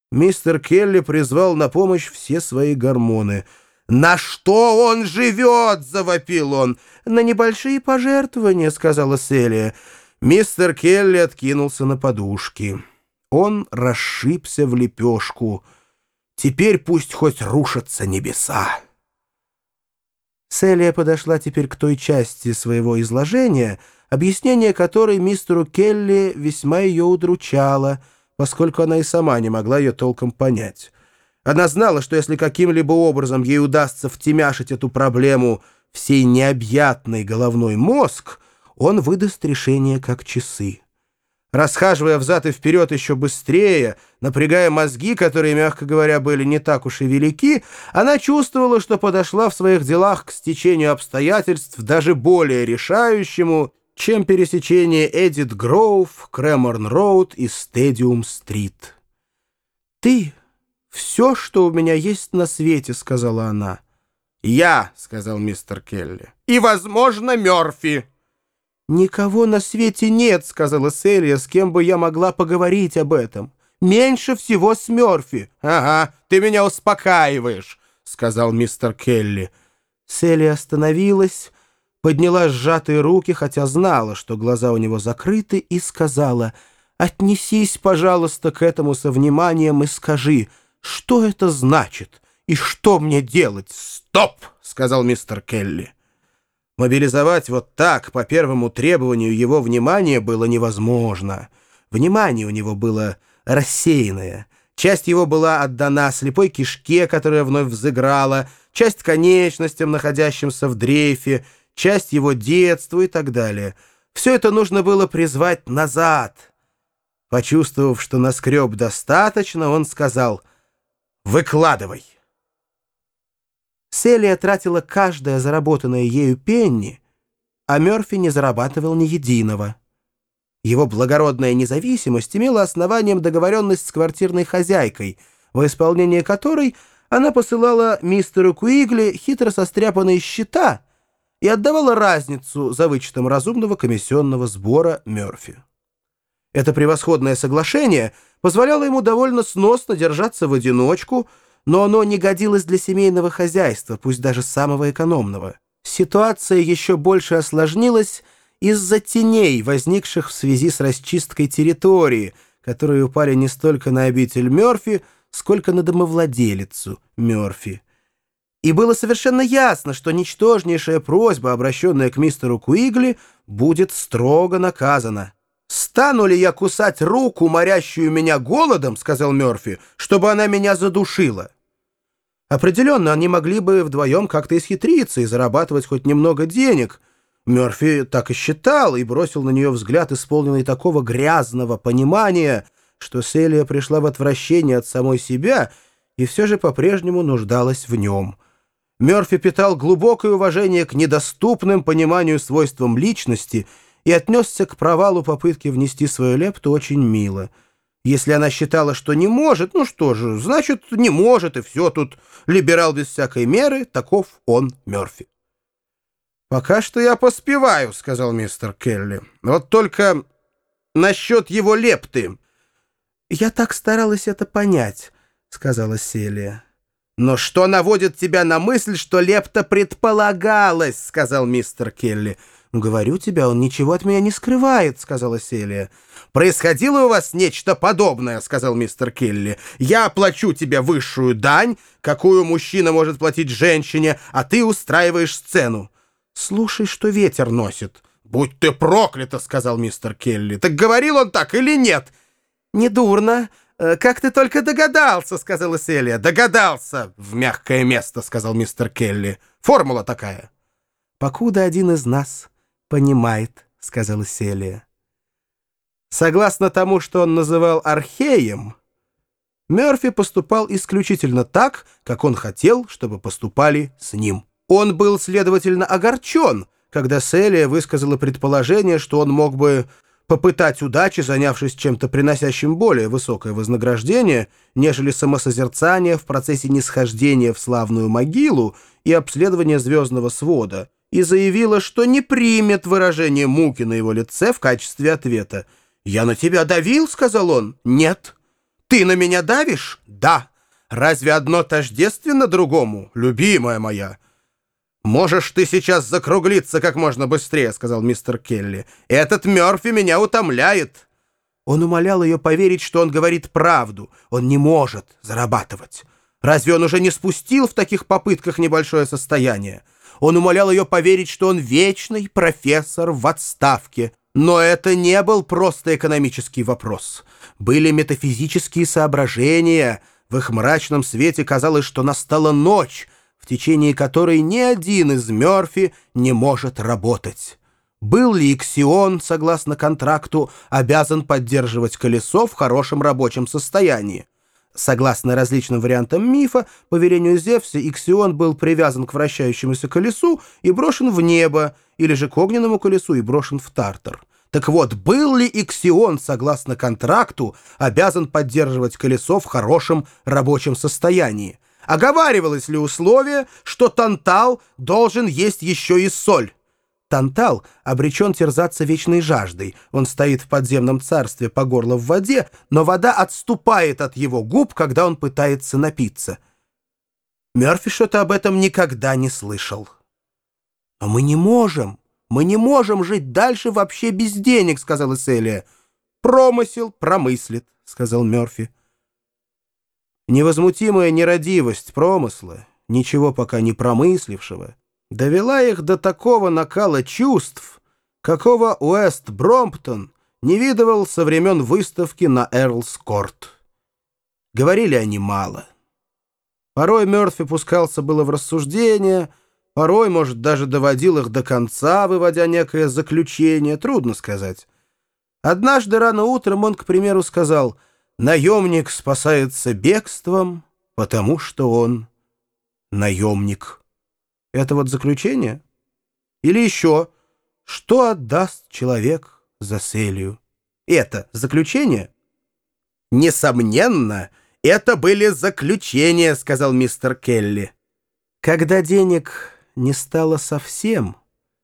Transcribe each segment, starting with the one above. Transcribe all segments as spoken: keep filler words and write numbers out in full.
Мистер Келли призвал на помощь все свои гормоны. «На что он живет?» — завопил он. «На небольшие пожертвования», — сказала Селия. Мистер Келли откинулся на подушки. Он расшибся в лепешку. «Теперь пусть хоть рушатся небеса». Селия подошла теперь к той части своего изложения, объяснение которой мистеру Келли весьма ее удручало, поскольку она и сама не могла ее толком понять. Она знала, что если каким-либо образом ей удастся втемяшить эту проблему в сей необъятный головной мозг, он выдаст решение как часы. Расхаживая взад и вперед еще быстрее, напрягая мозги, которые, мягко говоря, были не так уж и велики, она чувствовала, что подошла в своих делах к стечению обстоятельств даже более решающему, чем пересечение Эдит Гроув, Креморн-Роуд и Стедиум-Стрит. «Ты — все, что у меня есть на свете», — сказала она. «Я», — сказал мистер Келли, — «и, возможно, Мёрфи». «Никого на свете нет», — сказала Селия, — «с кем бы я могла поговорить об этом. Меньше всего с Мёрфи». «Ага, ты меня успокаиваешь», — сказал мистер Келли. Селия остановилась, подняла сжатые руки, хотя знала, что глаза у него закрыты, и сказала: «Отнесись, пожалуйста, к этому со вниманием и скажи, что это значит и что мне делать?» «Стоп!» — сказал мистер Келли. Мобилизовать вот так, по первому требованию его внимания, было невозможно. Внимание у него было рассеянное. Часть его была отдана слепой кишке, которая вновь взыграла, часть конечностям, находящимся в дрейфе, часть его детству и так далее. Все это нужно было призвать назад. Почувствовав, что наскреб достаточно, он сказал: «Выкладывай». Селия тратила каждое заработанное ею пенни, а Мёрфи не зарабатывал ни единого. Его благородная независимость имела основанием договоренность с квартирной хозяйкой, во исполнение которой она посылала мистеру Куигли хитро состряпанные счета и отдавала разницу за вычетом разумного комиссионного сбора Мёрфи. Это превосходное соглашение позволяло ему довольно сносно держаться в одиночку, но оно не годилось для семейного хозяйства, пусть даже самого экономного. Ситуация еще больше осложнилась из-за теней, возникших в связи с расчисткой территории, которые упали не столько на обитель Мёрфи, сколько на домовладелицу Мёрфи. И было совершенно ясно, что ничтожнейшая просьба, обращенная к мистеру Куигли, будет строго наказана. «Стану ли я кусать руку, морящую меня голодом, — сказал Мёрфи, — чтобы она меня задушила?» Определенно, они могли бы вдвоем как-то исхитриться и зарабатывать хоть немного денег. Мёрфи так и считал и бросил на нее взгляд, исполненный такого грязного понимания, что Селия пришла в отвращение от самой себя и все же по-прежнему нуждалась в нем. Мёрфи питал глубокое уважение к недоступным пониманию свойствам личности и отнесся к провалу попытки внести свою лепту очень мило. Если она считала, что не может, ну что же, значит, не может, и все тут. Либерал без всякой меры, таков он, Мёрфи. «Пока что я поспеваю», — сказал мистер Келли. «Вот только насчет его лепты». «Я так старалась это понять», — сказала Селия. «Но что наводит тебя на мысль, что лепта предполагалась?» — сказал мистер Келли. «Говорю тебе, он ничего от меня не скрывает», — сказала Селия. «Происходило у вас нечто подобное», — сказал мистер Келли. «Я оплачу тебе высшую дань, какую мужчина может платить женщине, а ты устраиваешь сцену. Слушай, что ветер носит». «Будь ты проклята», — сказал мистер Келли. «Так говорил он так или нет?» «Недурно. Как ты только догадался», — сказала Селия. «Догадался в мягкое место», — сказал мистер Келли. «Формула такая». «Покуда один из нас понимает», — сказала Селия. Согласно тому, что он называл археем, Мёрфи поступал исключительно так, как он хотел, чтобы поступали с ним. Он был, следовательно, огорчен, когда Селия высказала предположение, что он мог бы попытать удачи, занявшись чем-то приносящим более высокое вознаграждение, нежели самосозерцание в процессе нисхождения в славную могилу и обследования звездного свода, и заявила, что не примет выражение муки на его лице в качестве ответа. «Я на тебя давил?» — сказал он. «Нет». Ты на меня давишь? Да. Разве одно тождественно другому, любимая моя? «Можешь ты сейчас закруглиться как можно быстрее», — сказал мистер Келли. «Этот Мёрфи меня утомляет». Он умолял ее поверить, что он говорит правду. Он не может зарабатывать. Разве он уже не спустил в таких попытках небольшое состояние? Он умолял ее поверить, что он вечный профессор в отставке. Но это не был просто экономический вопрос. Были метафизические соображения. В их мрачном свете казалось, что настала ночь, в течение которой ни один из Мёрфи не может работать. Был ли Иксион, согласно контракту, обязан поддерживать колесо в хорошем рабочем состоянии? Согласно различным вариантам мифа, по велению Зевса Иксион был привязан к вращающемуся колесу и брошен в небо, или же к огненному колесу и брошен в Тартар. Так вот, был ли Иксион, согласно контракту, обязан поддерживать колесо в хорошем рабочем состоянии? Оговаривалось ли условие, что Тантал должен есть еще и соль? Тантал обречен терзаться вечной жаждой. Он стоит в подземном царстве по горло в воде, но вода отступает от его губ, когда он пытается напиться. Мёрфи что-то об этом никогда не слышал. «Но мы не можем, мы не можем жить дальше вообще без денег», — сказала Селия. «Промысел промыслит», — сказал Мёрфи. Невозмутимая нерадивость промысла, ничего пока не промыслившего, довела их до такого накала чувств, какого Уэст Бромптон не видывал со времен выставки на Эрлс-Корт. Говорили они мало. Порой Мёрфи пускался было в рассуждения, порой, может, даже доводил их до конца, выводя некое заключение, трудно сказать. Однажды рано утром он, к примеру, сказал: «Наемник спасается бегством, потому что он наемник». Это вот заключение? Или еще: «Что отдаст человек за Селию?» Это заключение? «Несомненно, это были заключения», — сказал мистер Келли. Когда денег не стало совсем,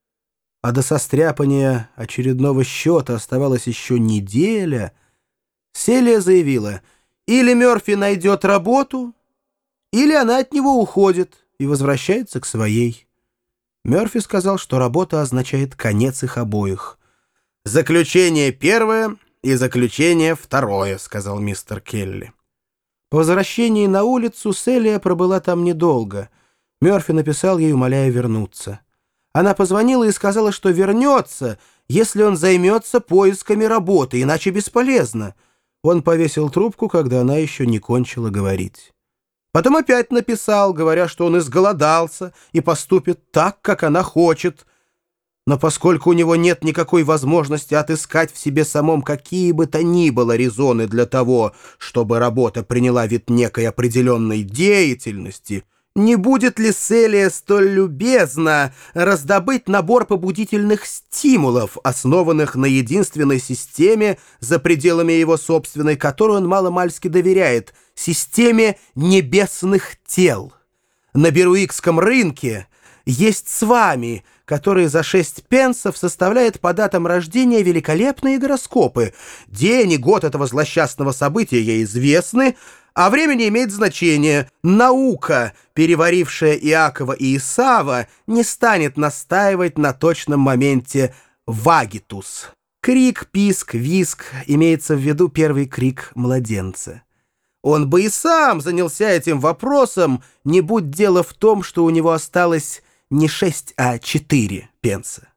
а до состряпания очередного счета оставалась еще неделя, Селия заявила: или Мёрфи найдет работу, или она от него уходит и возвращается к своей. Мёрфи сказал, что работа означает конец их обоих. «Заключение первое и заключение второе», — сказал мистер Келли. По возвращении на улицу Селия пробыла там недолго. Мёрфи написал ей, умоляя вернуться. Она позвонила и сказала, что вернется, если он займется поисками работы, иначе бесполезно. Он повесил трубку, когда она еще не кончила говорить. Потом опять написал, говоря, что он изголодался и поступит так, как она хочет. Но поскольку у него нет никакой возможности отыскать в себе самом какие бы то ни было резоны для того, чтобы работа приняла вид некой определенной деятельности, не будет ли Селия столь любезна раздобыть набор побудительных стимулов, основанных на единственной системе, за пределами его собственной, которой он маломальски доверяет, системе небесных тел? На Беруикском рынке есть свами, которые за шесть пенсов составляют по датам рождения великолепные гороскопы. День и год этого злосчастного события ей известны, а время не имеет значения. Наука, переварившая Иакова и Исава, не станет настаивать на точном моменте вагитус. Крик, писк, виск — имеется в виду первый крик младенца. Он бы и сам занялся этим вопросом, не будь дело в том, что у него осталось не шесть, а четыре пенса.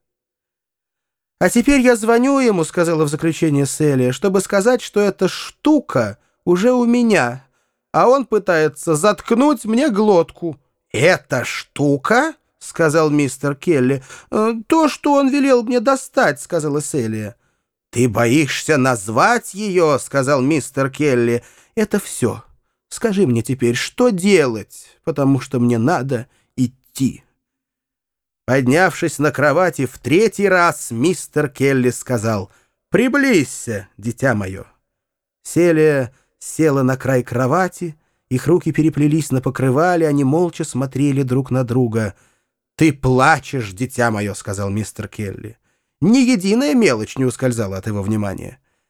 «А теперь я звоню ему», — сказала в заключение Селия, «чтобы сказать, что эта штука уже у меня, а он пытается заткнуть мне глотку». «Эта штука?» — сказал мистер Келли. «То, что он велел мне достать», — сказала Селия. «Ты боишься назвать ее?» — сказал мистер Келли. «Это все. Скажи мне теперь, что делать, потому что мне надо идти». Поднявшись на кровати в третий раз, мистер Келли сказал: «Приблизься, дитя мое». Селия села на край кровати, их руки переплелись на покрывале, они молча смотрели друг на друга. «Ты плачешь, дитя мое», — сказал мистер Келли. Ни единая мелочь не ускользала от его внимания.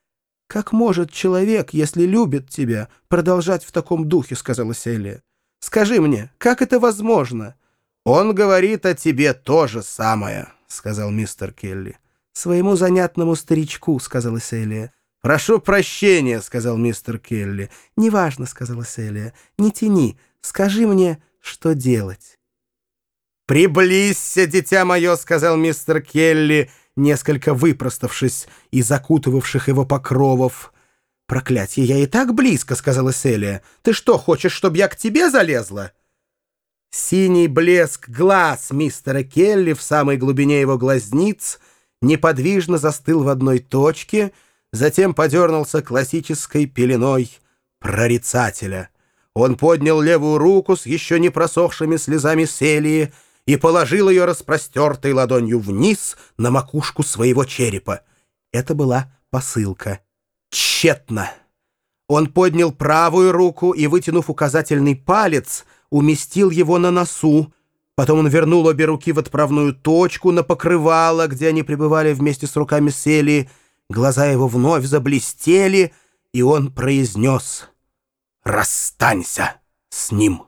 «Как может человек, если любит тебя, продолжать в таком духе?» — сказала Селия. «Скажи мне, как это возможно?» «Он говорит о тебе то же самое», — сказал мистер Келли. «Своему занятному старичку», — сказала Селия. «Прошу прощения», — сказал мистер Келли. «Неважно», — сказала Селия. «Не тяни. Скажи мне, что делать». «Приблизься, дитя мое», — сказал мистер Келли, несколько выпроставшись из окутывавших его покровов. «Проклятье, я и так близко», — сказала Селия. «Ты что, хочешь, чтобы я к тебе залезла?» Синий блеск глаз мистера Келли в самой глубине его глазниц неподвижно застыл в одной точке, затем подернулся классической пеленой прорицателя. Он поднял левую руку с еще не просохшими слезами Селии и положил ее распростертой ладонью вниз на макушку своего черепа. Это была посылка. Тщетно. Он поднял правую руку и, вытянув указательный палец, уместил его на носу. Потом он вернул обе руки в отправную точку на покрывало, где они пребывали вместе с руками Селии. Глаза его вновь заблестели, и он произнес: «Расстанься с ним».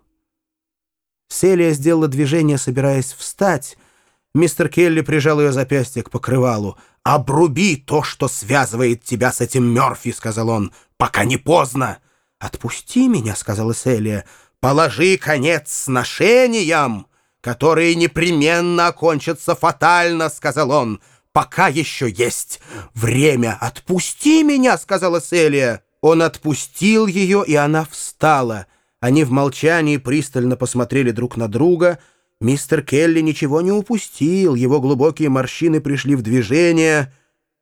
Селия сделала движение, собираясь встать. Мистер Келли прижал ее запястье к покрывалу. «Обруби то, что связывает тебя с этим Мёрфи», — сказал он, — «пока не поздно». «Отпусти меня», — сказала Селия. «Положи конец сношениям, которые непременно окончатся фатально», — сказал он. «Пока еще есть время. Отпусти меня», — сказала Селия. Он отпустил ее, и она встала. Они в молчании пристально посмотрели друг на друга. Мистер Келли ничего не упустил. Его глубокие морщины пришли в движение.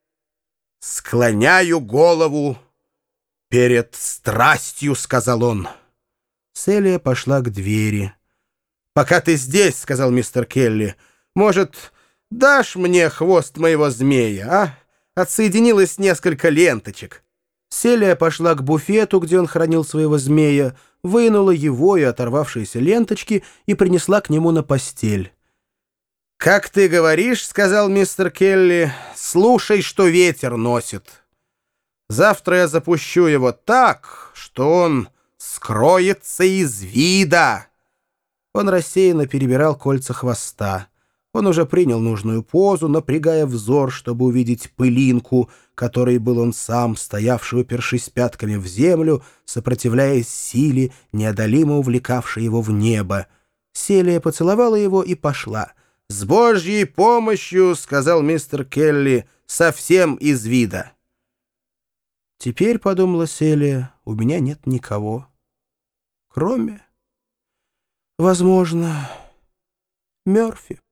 «Склоняю голову перед страстью», — сказал он. Селия пошла к двери. «Пока ты здесь», — сказал мистер Келли, — «может, дашь мне хвост моего змея, а? Отсоединилось несколько ленточек». Селия пошла к буфету, где он хранил своего змея, вынула его и оторвавшиеся ленточки и принесла к нему на постель. «Как ты говоришь, — сказал мистер Келли, — слушай, что ветер носит. Завтра я запущу его так, что он скроется из вида». Он рассеянно перебирал кольца хвоста. Он уже принял нужную позу, напрягая взор, чтобы увидеть пылинку, которой был он сам, стоявший, упершись пятками в землю, сопротивляясь силе, неодолимо увлекавшей его в небо. Селия поцеловала его и пошла. «С Божьей помощью, — сказал мистер Келли, — совсем из вида». «Теперь, — подумала Селия, — у меня нет никого, кроме, возможно, Мёрфи».